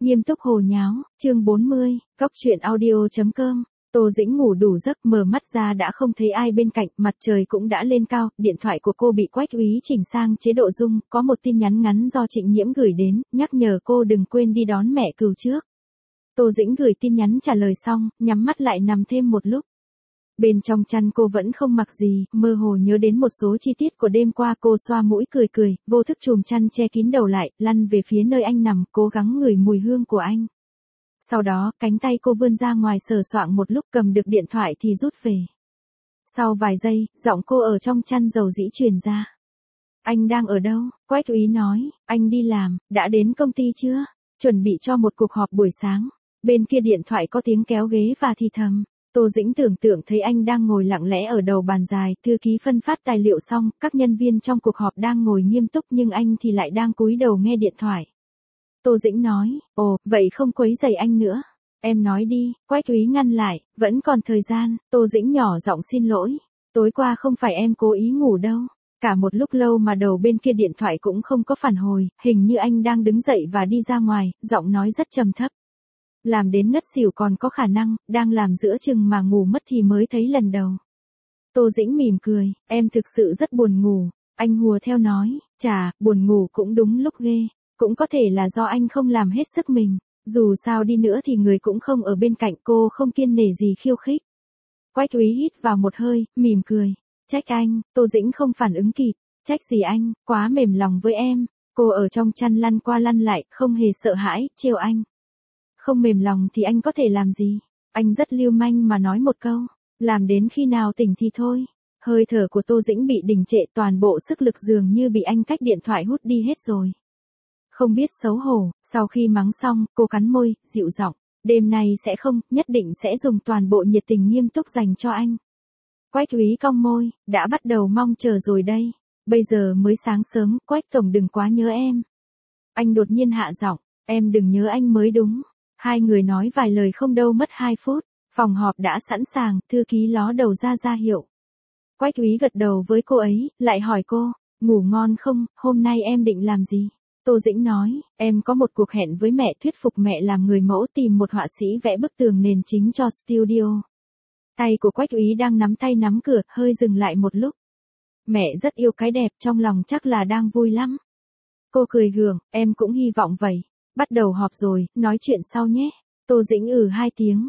Nghiêm túc hồ nháo, chương 40, Cóc truyện audio.com. Tô Dĩnh ngủ đủ giấc, mở mắt ra đã không thấy ai bên cạnh, mặt trời cũng đã lên cao, điện thoại của cô bị Quách Úy chỉnh sang chế độ rung, có một tin nhắn ngắn do Trịnh Nhiễm gửi đến, nhắc nhở cô đừng quên đi đón mẹ Cừu trước. Tô Dĩnh gửi tin nhắn trả lời xong, nhắm mắt lại nằm thêm một lúc. Bên trong chăn cô vẫn không mặc gì, mơ hồ nhớ đến một số chi tiết của đêm qua. Cô xoa mũi cười cười, vô thức chùm chăn che kín đầu lại, lăn về phía nơi anh nằm, cố gắng ngửi mùi hương của anh. Sau đó, cánh tay cô vươn ra ngoài sờ soạng một lúc, cầm được điện thoại thì rút về. Sau vài giây, giọng cô ở trong chăn dầu dĩ truyền ra. Anh đang ở đâu? Quách Úy nói, anh đi làm, đã đến công ty chưa? Chuẩn bị cho một cuộc họp buổi sáng. Bên kia điện thoại có tiếng kéo ghế và thì thầm. Tô Dĩnh tưởng tượng thấy anh đang ngồi lặng lẽ ở đầu bàn dài, thư ký phân phát tài liệu xong, các nhân viên trong cuộc họp đang ngồi nghiêm túc nhưng anh thì lại đang cúi đầu nghe điện thoại. Tô Dĩnh nói, ồ, vậy không quấy rầy anh nữa. Em nói đi, Quách Úy ngăn lại, vẫn còn thời gian. Tô Dĩnh nhỏ giọng xin lỗi. Tối qua không phải em cố ý ngủ đâu. Cả một lúc lâu mà đầu bên kia điện thoại cũng không có phản hồi, hình như anh đang đứng dậy và đi ra ngoài, giọng nói rất trầm thấp. Làm đến ngất xỉu còn có khả năng, đang làm giữa chừng mà ngủ mất thì mới thấy lần đầu. Tô Dĩnh mỉm cười, em thực sự rất buồn ngủ. Anh hùa theo nói, chà, buồn ngủ cũng đúng lúc ghê. Cũng có thể là do anh không làm hết sức mình. Dù sao đi nữa thì người cũng không ở bên cạnh, cô không kiêng nể gì khiêu khích. Quách Úy hít vào một hơi, mỉm cười. Trách anh. Tô Dĩnh không phản ứng kịp. Trách gì anh, quá mềm lòng với em. Cô ở trong chăn lăn qua lăn lại, không hề sợ hãi, trêu anh. Không mềm lòng thì anh có thể làm gì? Anh rất lưu manh mà nói một câu. Làm đến khi nào tỉnh thì thôi. Hơi thở của Tô Dĩnh bị đình trệ, toàn bộ sức lực dường như bị anh cách điện thoại hút đi hết rồi. Không biết xấu hổ, sau khi mắng xong, cô cắn môi, dịu giọng. Đêm nay sẽ không, nhất định sẽ dùng toàn bộ nhiệt tình nghiêm túc dành cho anh. Quách Úy cong môi, đã bắt đầu mong chờ rồi đây. Bây giờ mới sáng sớm, Quách tổng đừng quá nhớ em. Anh đột nhiên hạ giọng, em đừng nhớ anh mới đúng. Hai người nói vài lời không đâu mất 2 phút, phòng họp đã sẵn sàng, thư ký ló đầu ra hiệu. Quách Úy gật đầu với cô ấy, lại hỏi cô, ngủ ngon không, hôm nay em định làm gì? Tô Dĩnh nói, em có một cuộc hẹn với mẹ, thuyết phục mẹ làm người mẫu, tìm một họa sĩ vẽ bức tường nền chính cho studio. Tay của Quách Úy đang nắm tay nắm cửa, hơi dừng lại một lúc. Mẹ rất yêu cái đẹp, trong lòng chắc là đang vui lắm. Cô cười gượng, em cũng hy vọng vậy. Bắt đầu họp rồi, nói chuyện sau nhé. Tô Dĩnh 2 tiếng.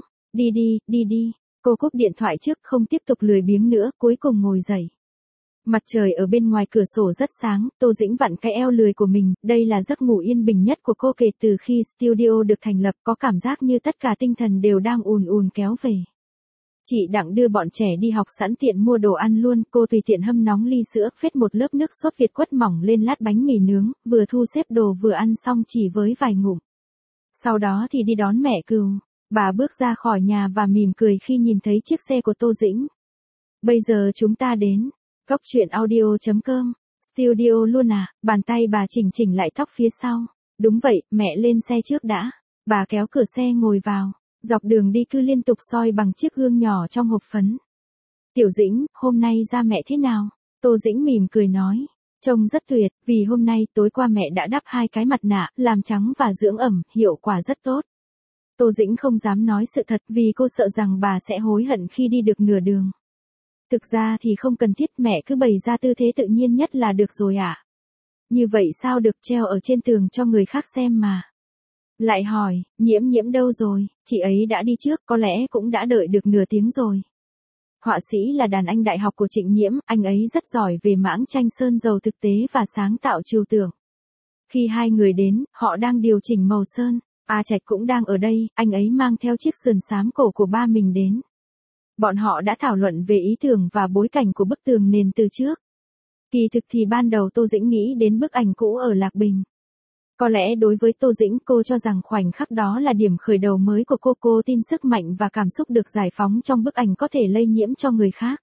Đi đi. Cô cúp điện thoại trước, không tiếp tục lười biếng nữa, cuối cùng ngồi dậy. Mặt trời ở bên ngoài cửa sổ rất sáng, Tô Dĩnh vặn cái eo lười của mình, đây là giấc ngủ yên bình nhất của cô kể từ khi studio được thành lập, có cảm giác như tất cả tinh thần đều đang ùn ùn kéo về. Chị Đặng đưa bọn trẻ đi học sẵn tiện mua đồ ăn luôn, cô tùy tiện hâm nóng ly sữa, phết một lớp nước sốt Việt quất mỏng lên lát bánh mì nướng, vừa thu xếp đồ vừa ăn xong chỉ với vài ngụm. Sau đó thì đi đón mẹ Cừu. Bà bước ra khỏi nhà và mỉm cười khi nhìn thấy chiếc xe của Tô Dĩnh. Bây giờ chúng ta đến. Cóc truyện audio.com. Studio luôn à? Bàn tay bà chỉnh lại tóc phía sau. Đúng vậy, mẹ lên xe trước đã. Bà kéo cửa xe ngồi vào. Dọc đường đi cứ liên tục soi bằng chiếc gương nhỏ trong hộp phấn. Tiểu Dĩnh, hôm nay da mẹ thế nào? Tô Dĩnh mỉm cười nói. Trông rất tuyệt, vì hôm nay tối qua mẹ đã đắp 2 cái mặt nạ, làm trắng và dưỡng ẩm, hiệu quả rất tốt. Tô Dĩnh không dám nói sự thật vì cô sợ rằng bà sẽ hối hận khi đi được nửa đường. Thực ra thì không cần thiết, mẹ cứ bày ra tư thế tự nhiên nhất là được rồi ạ. Như vậy sao được, treo ở trên tường cho người khác xem mà. Lại hỏi, Nhiễm đâu rồi, chị ấy đã đi trước, có lẽ cũng đã đợi được nửa tiếng rồi. Họa sĩ là đàn anh đại học của Trịnh Nhiễm, anh ấy rất giỏi về mảng tranh sơn dầu thực tế và sáng tạo trừu tượng. Khi hai người đến, họ đang điều chỉnh màu sơn. A Trạch cũng đang ở đây, anh ấy mang theo chiếc sườn xám cổ của ba mình đến. Bọn họ đã thảo luận về ý tưởng và bối cảnh của bức tường nền từ trước. Kỳ thực thì ban đầu Tô Dĩnh nghĩ đến bức ảnh cũ ở Lạc Bình. Có lẽ đối với Tô Dĩnh, cô cho rằng khoảnh khắc đó là điểm khởi đầu mới của cô tin sức mạnh và cảm xúc được giải phóng trong bức ảnh có thể lây nhiễm cho người khác.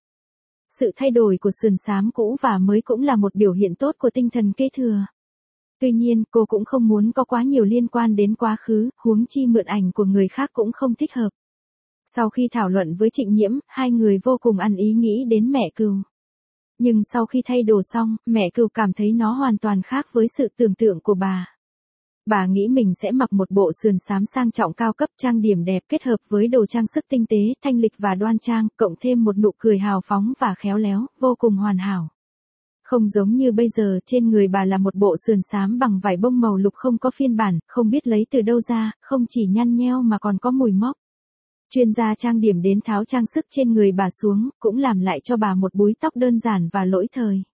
Sự thay đổi của sườn xám cũ và mới cũng là một biểu hiện tốt của tinh thần kế thừa. Tuy nhiên, cô cũng không muốn có quá nhiều liên quan đến quá khứ, huống chi mượn ảnh của người khác cũng không thích hợp. Sau khi thảo luận với Trịnh Nhiễm, hai người vô cùng ăn ý nghĩ đến mẹ Cừu. Nhưng sau khi thay đồ xong, mẹ Cừu cảm thấy nó hoàn toàn khác với sự tưởng tượng của bà. Bà nghĩ mình sẽ mặc một bộ sườn xám sang trọng cao cấp trang điểm đẹp kết hợp với đồ trang sức tinh tế, thanh lịch và đoan trang, cộng thêm một nụ cười hào phóng và khéo léo, vô cùng hoàn hảo. Không giống như bây giờ, trên người bà là một bộ sườn xám bằng vải bông màu lục không có phiên bản, không biết lấy từ đâu ra, không chỉ nhăn nheo mà còn có mùi mốc. Chuyên gia trang điểm đến tháo trang sức trên người bà xuống, cũng làm lại cho bà một búi tóc đơn giản và lỗi thời.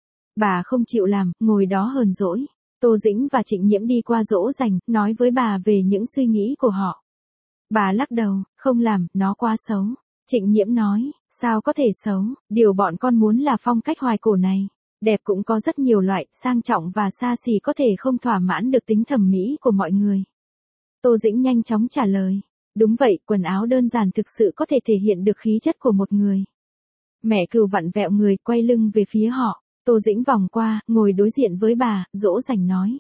Bà không chịu làm, ngồi đó hờn dỗi. Tô Dĩnh và Trịnh Nhiễm đi qua dỗ dành, nói với bà về những suy nghĩ của họ. Bà lắc đầu, không làm, nó quá xấu. Trịnh Nhiễm nói, sao có thể xấu, điều bọn con muốn là phong cách hoài cổ này. Đẹp cũng có rất nhiều loại, sang trọng và xa xỉ có thể không thỏa mãn được tính thẩm mỹ của mọi người. Tô Dĩnh nhanh chóng trả lời. Đúng vậy, quần áo đơn giản thực sự có thể thể hiện được khí chất của một người. Mẹ Cừu vặn vẹo người, quay lưng về phía họ. Tô Dĩnh vòng qua, ngồi đối diện với bà, dỗ dành nói.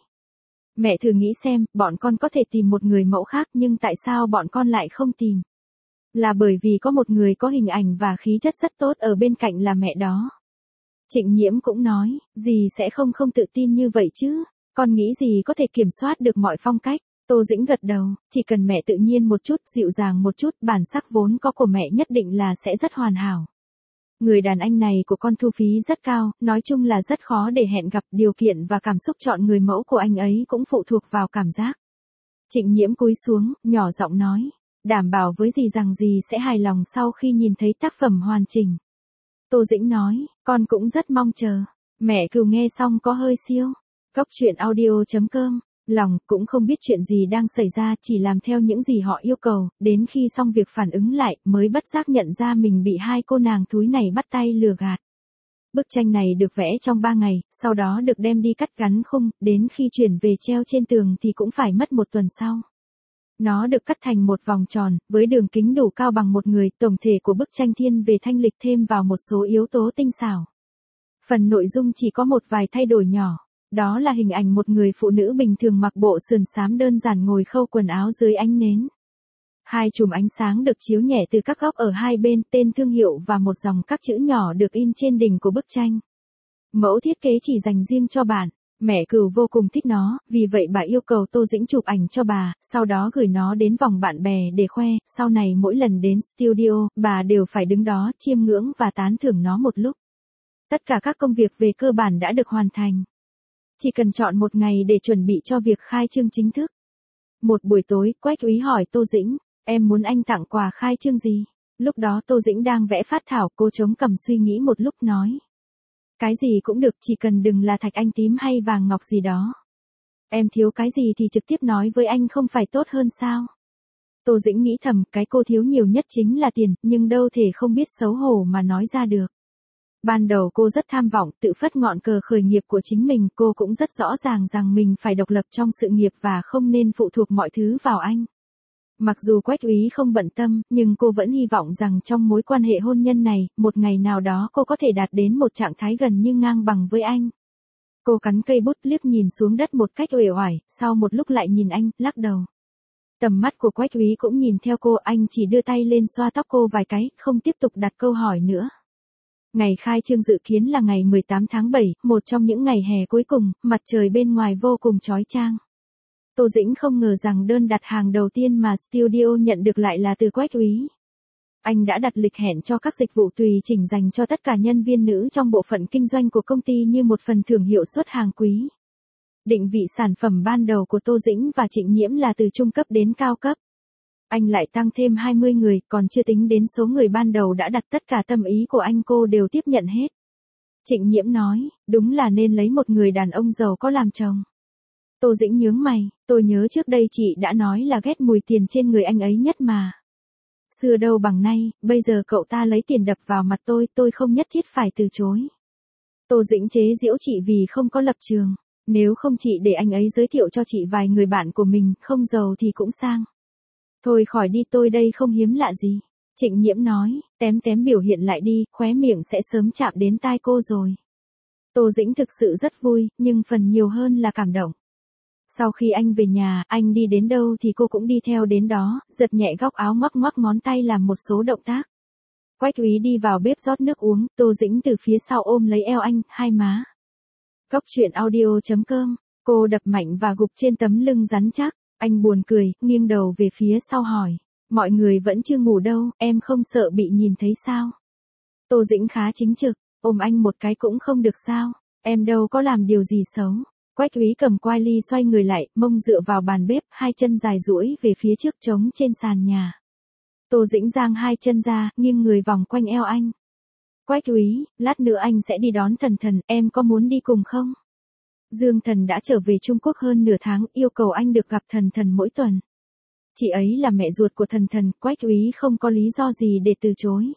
Mẹ thử nghĩ xem, bọn con có thể tìm một người mẫu khác nhưng tại sao bọn con lại không tìm? Là bởi vì có một người có hình ảnh và khí chất rất tốt ở bên cạnh là mẹ đó. Trịnh Nhiễm cũng nói, dì sẽ không tự tin như vậy chứ, con nghĩ dì có thể kiểm soát được mọi phong cách. Tô Dĩnh gật đầu, chỉ cần mẹ tự nhiên một chút, dịu dàng một chút, bản sắc vốn có của mẹ nhất định là sẽ rất hoàn hảo. Người đàn anh này của con thu phí rất cao, nói chung là rất khó để hẹn gặp, điều kiện và cảm xúc chọn người mẫu của anh ấy cũng phụ thuộc vào cảm giác. Trịnh Nhiễm cúi xuống, nhỏ giọng nói, đảm bảo với dì rằng dì sẽ hài lòng sau khi nhìn thấy tác phẩm hoàn chỉnh. Tô Dĩnh nói, con cũng rất mong chờ. Mẹ Cừu nghe xong có hơi siêu. Góc truyện audio.com, lòng cũng không biết chuyện gì đang xảy ra, chỉ làm theo những gì họ yêu cầu, đến khi xong việc phản ứng lại, mới bất giác nhận ra mình bị hai cô nàng thúi này bắt tay lừa gạt. Bức tranh này được vẽ trong 3 ngày, sau đó được đem đi cắt gắn khung, đến khi chuyển về treo trên tường thì cũng phải mất 1 tuần sau. Nó được cắt thành một vòng tròn, với đường kính đủ cao bằng một người, tổng thể của bức tranh thiên về thanh lịch thêm vào một số yếu tố tinh xảo. Phần nội dung chỉ có một vài thay đổi nhỏ, đó là hình ảnh một người phụ nữ bình thường mặc bộ sườn xám đơn giản ngồi khâu quần áo dưới ánh nến. 2 chùm ánh sáng được chiếu nhẹ từ các góc ở hai bên, tên thương hiệu và một dòng các chữ nhỏ được in trên đỉnh của bức tranh. Mẫu thiết kế chỉ dành riêng cho bạn. Mẹ Cừu vô cùng thích nó, vì vậy bà yêu cầu Tô Dĩnh chụp ảnh cho bà, sau đó gửi nó đến vòng bạn bè để khoe, sau này mỗi lần đến studio, bà đều phải đứng đó chiêm ngưỡng và tán thưởng nó một lúc. Tất cả các công việc về cơ bản đã được hoàn thành. Chỉ cần chọn một ngày để chuẩn bị cho việc khai trương chính thức. Một buổi tối, Quách Úy hỏi Tô Dĩnh, em muốn anh tặng quà khai trương gì? Lúc đó Tô Dĩnh đang vẽ phác thảo, cô chống cằm suy nghĩ một lúc nói. Cái gì cũng được, chỉ cần đừng là thạch anh tím hay vàng ngọc gì đó. Em thiếu cái gì thì trực tiếp nói với anh không phải tốt hơn sao? Tô Dĩnh nghĩ thầm, cái cô thiếu nhiều nhất chính là tiền, nhưng đâu thể không biết xấu hổ mà nói ra được. Ban đầu cô rất tham vọng, tự phất ngọn cờ khởi nghiệp của chính mình, cô cũng rất rõ ràng rằng mình phải độc lập trong sự nghiệp và không nên phụ thuộc mọi thứ vào anh. Mặc dù Quách Úy không bận tâm, nhưng cô vẫn hy vọng rằng trong mối quan hệ hôn nhân này, một ngày nào đó cô có thể đạt đến một trạng thái gần như ngang bằng với anh. Cô cắn cây bút liếc nhìn xuống đất một cách uể oải, sau một lúc lại nhìn anh, lắc đầu. Tầm mắt của Quách Úy cũng nhìn theo cô, anh chỉ đưa tay lên xoa tóc cô vài cái, không tiếp tục đặt câu hỏi nữa. Ngày khai trương dự kiến là ngày 18 tháng 7, một trong những ngày hè cuối cùng, mặt trời bên ngoài vô cùng chói chang. Tô Dĩnh không ngờ rằng đơn đặt hàng đầu tiên mà studio nhận được lại là từ Quách Úy. Anh đã đặt lịch hẹn cho các dịch vụ tùy chỉnh dành cho tất cả nhân viên nữ trong bộ phận kinh doanh của công ty như một phần thưởng hiệu suất hàng quý. Định vị sản phẩm ban đầu của Tô Dĩnh và Trịnh Nhiễm là từ trung cấp đến cao cấp. Anh lại tăng thêm 20 người, còn chưa tính đến số người ban đầu đã đặt tất cả tâm ý của anh cô đều tiếp nhận hết. Trịnh Nhiễm nói, đúng là nên lấy một người đàn ông giàu có làm chồng. Tô Dĩnh nhướng mày, tôi nhớ trước đây chị đã nói là ghét mùi tiền trên người anh ấy nhất mà. Xưa đâu bằng nay, bây giờ cậu ta lấy tiền đập vào mặt tôi không nhất thiết phải từ chối. Tô Dĩnh chế giễu chị vì không có lập trường. Nếu không chị để anh ấy giới thiệu cho chị vài người bạn của mình, không giàu thì cũng sang. Thôi khỏi đi, tôi đây không hiếm lạ gì. Trịnh Nhiễm nói, tém tém biểu hiện lại đi, khóe miệng sẽ sớm chạm đến tai cô rồi. Tô Dĩnh thực sự rất vui, nhưng phần nhiều hơn là cảm động. Sau khi anh về nhà, anh đi đến đâu thì cô cũng đi theo đến đó, giật nhẹ góc áo ngoắc ngoắc ngón tay làm một số động tác. Quách Úy đi vào bếp rót nước uống, Tô Dĩnh từ phía sau ôm lấy eo anh, hai má. Góc truyện audio.com Cô đập mạnh và gục trên tấm lưng rắn chắc. Anh buồn cười, nghiêng đầu về phía sau hỏi. Mọi người vẫn chưa ngủ đâu, em không sợ bị nhìn thấy sao? Tô Dĩnh khá chính trực, ôm anh một cái cũng không được sao? Em đâu có làm điều gì xấu. Quách Úy cầm quai ly xoay người lại, mông dựa vào bàn bếp, hai chân dài duỗi về phía trước trống trên sàn nhà. Tô Dĩnh giang hai chân ra, nghiêng người vòng quanh eo anh. Quách Úy, lát nữa anh sẽ đi đón Thần Thần, em có muốn đi cùng không? Dương Thần đã trở về Trung Quốc hơn nửa tháng, yêu cầu anh được gặp Thần Thần mỗi tuần. Chị ấy là mẹ ruột của Thần Thần, Quách Úy không có lý do gì để từ chối.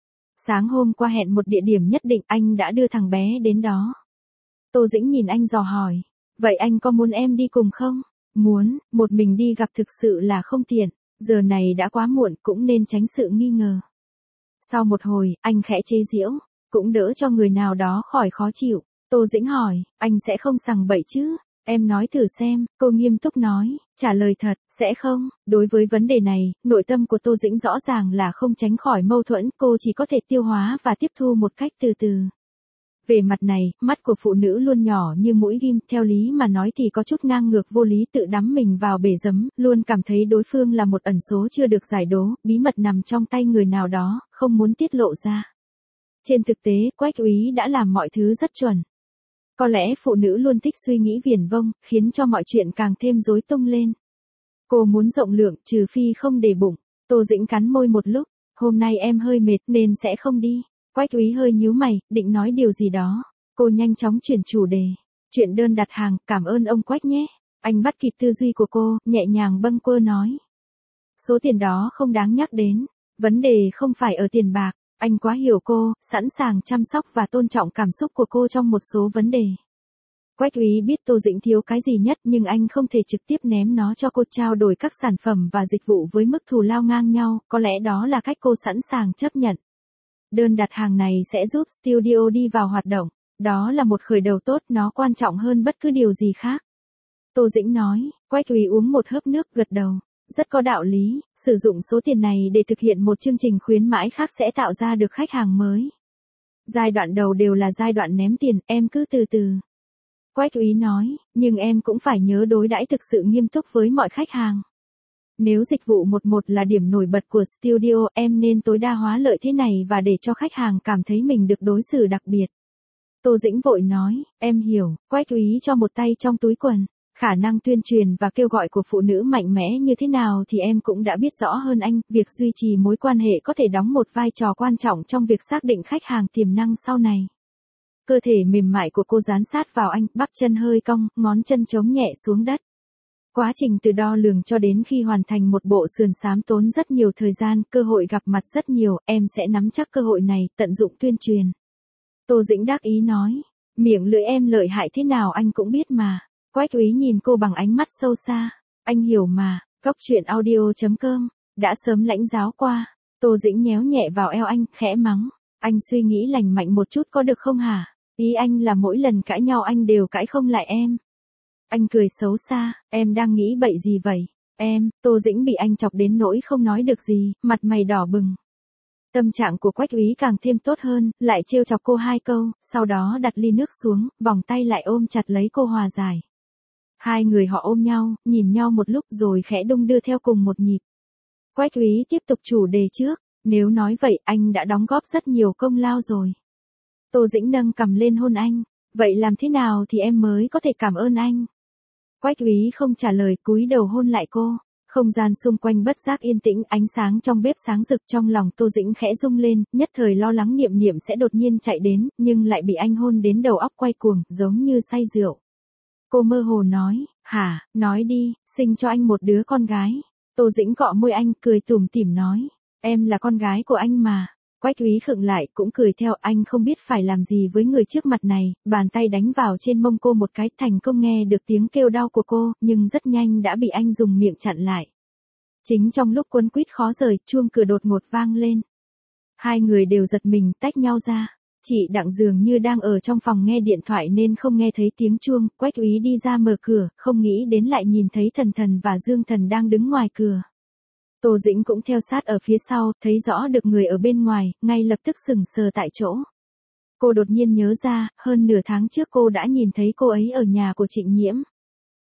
Sáng hôm qua hẹn một địa điểm nhất định, anh đã đưa thằng bé đến đó. Tô Dĩnh nhìn anh dò hỏi, vậy anh có muốn em đi cùng không? Muốn, một mình đi gặp thực sự là không tiện, giờ này đã quá muộn cũng nên tránh sự nghi ngờ. Sau một hồi, anh khẽ chế giễu, cũng đỡ cho người nào đó khỏi khó chịu. Tô Dĩnh hỏi, anh sẽ không sằng bậy chứ? Em nói thử xem, cô nghiêm túc nói, trả lời thật, sẽ không. Đối với vấn đề này, nội tâm của Tô Dĩnh rõ ràng là không tránh khỏi mâu thuẫn, cô chỉ có thể tiêu hóa và tiếp thu một cách từ từ. Về mặt này, mắt của phụ nữ luôn nhỏ như mũi ghim, theo lý mà nói thì có chút ngang ngược vô lý, tự đắm mình vào bể giấm, luôn cảm thấy đối phương là một ẩn số chưa được giải đố, bí mật nằm trong tay người nào đó, không muốn tiết lộ ra. Trên thực tế, Quách Úy đã làm mọi thứ rất chuẩn. Có lẽ phụ nữ luôn thích suy nghĩ viển vông, khiến cho mọi chuyện càng thêm rối tung lên. Cô muốn rộng lượng, trừ phi không để bụng. Tô Dĩnh cắn môi một lúc, hôm nay em hơi mệt nên sẽ không đi. Quách Úy hơi nhíu mày, định nói điều gì đó. Cô nhanh chóng chuyển chủ đề. Chuyện đơn đặt hàng, cảm ơn ông Quách nhé. Anh bắt kịp tư duy của cô, nhẹ nhàng bâng quơ nói. Số tiền đó không đáng nhắc đến. Vấn đề không phải ở tiền bạc. Anh quá hiểu cô, sẵn sàng chăm sóc và tôn trọng cảm xúc của cô trong một số vấn đề. Quách Úy biết Tô Dĩnh thiếu cái gì nhất nhưng anh không thể trực tiếp ném nó cho cô, trao đổi các sản phẩm và dịch vụ với mức thù lao ngang nhau, có lẽ đó là cách cô sẵn sàng chấp nhận. Đơn đặt hàng này sẽ giúp studio đi vào hoạt động. Đó là một khởi đầu tốt, nó quan trọng hơn bất cứ điều gì khác. Tô Dĩnh nói, Quách Úy uống một hớp nước gật đầu. Rất có đạo lý, sử dụng số tiền này để thực hiện một chương trình khuyến mãi khác sẽ tạo ra được khách hàng mới. Giai đoạn đầu đều là giai đoạn ném tiền, em cứ từ từ. Quách Úy nói, nhưng em cũng phải nhớ đối đãi thực sự nghiêm túc với mọi khách hàng. Nếu dịch vụ 11 là điểm nổi bật của studio, em nên tối đa hóa lợi thế này và để cho khách hàng cảm thấy mình được đối xử đặc biệt. Tô Dĩnh vội nói, em hiểu. Quách Úy cho một tay trong túi quần. Khả năng tuyên truyền và kêu gọi của phụ nữ mạnh mẽ như thế nào thì em cũng đã biết rõ hơn anh, việc duy trì mối quan hệ có thể đóng một vai trò quan trọng trong việc xác định khách hàng tiềm năng sau này. Cơ thể mềm mại của cô dán sát vào anh, bắp chân hơi cong, ngón chân chống nhẹ xuống đất. Quá trình từ đo lường cho đến khi hoàn thành một bộ sườn xám tốn rất nhiều thời gian, cơ hội gặp mặt rất nhiều, em sẽ nắm chắc cơ hội này, tận dụng tuyên truyền. Tô Dĩnh đắc ý nói, miệng lưỡi em lợi hại thế nào anh cũng biết mà. Quách Úy nhìn cô bằng ánh mắt sâu xa. Anh hiểu mà. Cốc truyện audio.com đã sớm lãnh giáo qua. Tô Dĩnh nhéo nhẹ vào eo anh, khẽ mắng. Anh suy nghĩ lành mạnh một chút có được không hả? Ý anh là mỗi lần cãi nhau anh đều cãi không lại em. Anh cười xấu xa, em đang nghĩ bậy gì vậy? Em, Tô Dĩnh bị anh chọc đến nỗi không nói được gì, mặt mày đỏ bừng. Tâm trạng của Quách Úy càng thêm tốt hơn, lại trêu chọc cô hai câu, sau đó đặt ly nước xuống, vòng tay lại ôm chặt lấy cô hòa giải. Hai người họ ôm nhau, nhìn nhau một lúc rồi khẽ đung đưa theo cùng một nhịp. Quách Úy tiếp tục chủ đề trước, nếu nói vậy anh đã đóng góp rất nhiều công lao rồi. Tô Dĩnh nâng cằm lên hôn anh, vậy làm thế nào thì em mới có thể cảm ơn anh? Quách Úy không trả lời, cúi đầu hôn lại cô. Không gian xung quanh bất giác yên tĩnh, ánh sáng trong bếp sáng rực, trong lòng Tô Dĩnh khẽ rung lên, nhất thời lo lắng Niệm Niệm sẽ đột nhiên chạy đến, nhưng lại bị anh hôn đến đầu óc quay cuồng, giống như say rượu. Cô mơ hồ nói, hả, nói đi, sinh cho anh một đứa con gái. Tô Dĩnh cọ môi anh, cười tủm tỉm nói, em là con gái của anh mà. Quách Úy khựng lại, cũng cười theo, anh không biết phải làm gì với người trước mặt này, bàn tay đánh vào trên mông cô một cái, thành công nghe được tiếng kêu đau của cô, nhưng rất nhanh đã bị anh dùng miệng chặn lại. Chính trong lúc quấn quýt khó rời, chuông cửa đột ngột vang lên. Hai người đều giật mình, tách nhau ra. Chị Đặng dường như đang ở trong phòng nghe điện thoại nên không nghe thấy tiếng chuông, Quách Úy đi ra mở cửa, không nghĩ đến lại nhìn thấy Thần Thần và Dương Thần đang đứng ngoài cửa. Tô Dĩnh cũng theo sát ở phía sau, thấy rõ được người ở bên ngoài, ngay lập tức sững sờ tại chỗ. Cô đột nhiên nhớ ra, hơn nửa tháng trước cô đã nhìn thấy cô ấy ở nhà của Trịnh Nhiễm.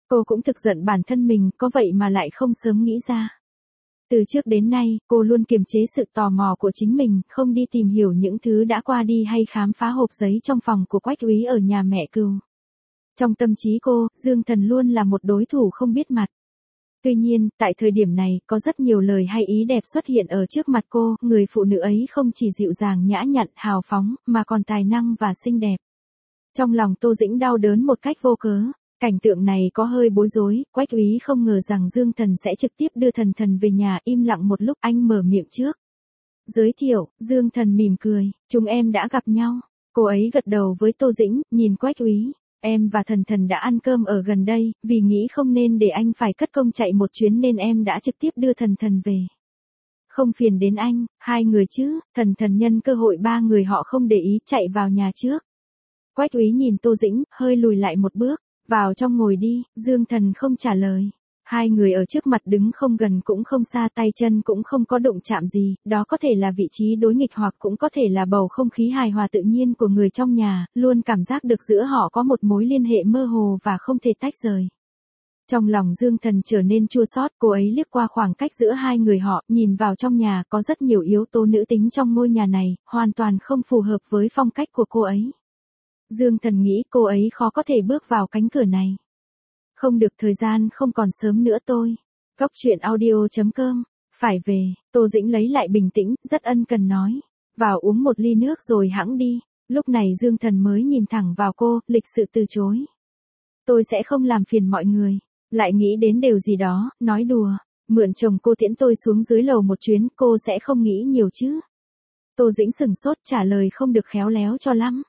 Cô cũng thực giận bản thân mình, có vậy mà lại không sớm nghĩ ra. Từ trước đến nay, cô luôn kiềm chế sự tò mò của chính mình, không đi tìm hiểu những thứ đã qua đi hay khám phá hộp giấy trong phòng của Quách Úy ở nhà mẹ Cừu. Trong tâm trí cô, Dương Thần luôn là một đối thủ không biết mặt. Tuy nhiên, tại thời điểm này, có rất nhiều lời hay ý đẹp xuất hiện ở trước mặt cô, người phụ nữ ấy không chỉ dịu dàng nhã nhặn, hào phóng, mà còn tài năng và xinh đẹp. Trong lòng Tô Dĩnh đau đớn một cách vô cớ. Cảnh tượng này có hơi bối rối, Quách Úy không ngờ rằng Dương Thần sẽ trực tiếp đưa Thần Thần về nhà, im lặng một lúc anh mở miệng trước. Giới thiệu, Dương Thần mỉm cười, chúng em đã gặp nhau. Cô ấy gật đầu với Tô Dĩnh, nhìn Quách Úy. Em và Thần Thần đã ăn cơm ở gần đây, vì nghĩ không nên để anh phải cất công chạy một chuyến nên em đã trực tiếp đưa Thần Thần về. Không phiền đến anh, hai người chứ, Thần Thần nhân cơ hội ba người họ không để ý chạy vào nhà trước. Quách Úy nhìn Tô Dĩnh, hơi lùi lại một bước. Vào trong ngồi đi, Dương Thần không trả lời. Hai người ở trước mặt đứng không gần cũng không xa, tay chân cũng không có đụng chạm gì, đó có thể là vị trí đối nghịch hoặc cũng có thể là bầu không khí hài hòa tự nhiên của người trong nhà, luôn cảm giác được giữa họ có một mối liên hệ mơ hồ và không thể tách rời. Trong lòng Dương Thần trở nên chua xót, cô ấy liếc qua khoảng cách giữa hai người họ, nhìn vào trong nhà, có rất nhiều yếu tố nữ tính trong ngôi nhà này, hoàn toàn không phù hợp với phong cách của cô ấy. Dương Thần nghĩ cô ấy khó có thể bước vào cánh cửa này. Không được, thời gian không còn sớm nữa tôi. Góc truyện audio.com. Phải về, Tô Dĩnh lấy lại bình tĩnh, rất ân cần nói. Vào uống một ly nước rồi hẵng đi. Lúc này Dương Thần mới nhìn thẳng vào cô, lịch sự từ chối. Tôi sẽ không làm phiền mọi người. Lại nghĩ đến điều gì đó, nói đùa. Mượn chồng cô tiễn tôi xuống dưới lầu một chuyến, cô sẽ không nghĩ nhiều chứ. Tô Dĩnh sửng sốt, trả lời không được khéo léo cho lắm.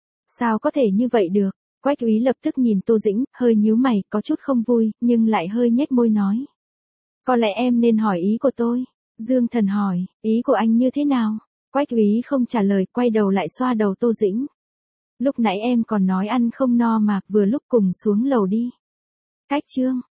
Sao có thể như vậy được? Quách Úy lập tức nhìn Tô Dĩnh, hơi nhíu mày, có chút không vui, nhưng lại hơi nhếch môi nói. Có lẽ em nên hỏi ý của tôi. Dương Thần hỏi, ý của anh như thế nào? Quách Úy không trả lời, quay đầu lại xoa đầu Tô Dĩnh. Lúc nãy em còn nói ăn không no mà, vừa lúc cùng xuống lầu đi. Cách chương.